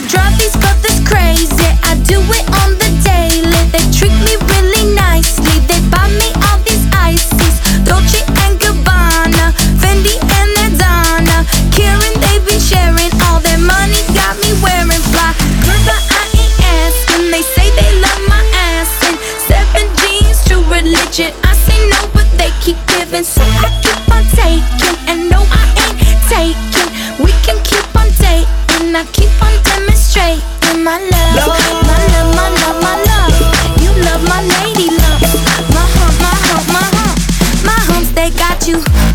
drive these brothers crazy. I do it on the daily. They treat me really nicely. They buy me all these ices, Dolce and Gabbana, Fendi and Adana. Karen, they be sharing all their money, got me wearing fly. Girl, but I ain't asking. They say they love my ass and 7 jeans, true religion. I say no, but they keep giving, so I keep on taking. And no, I ain't taking. We can keep on dating. I keep on demonstrating my love, my love, my love, my love. You love my lady love. My hump, my hump, my hump. My humps, they got you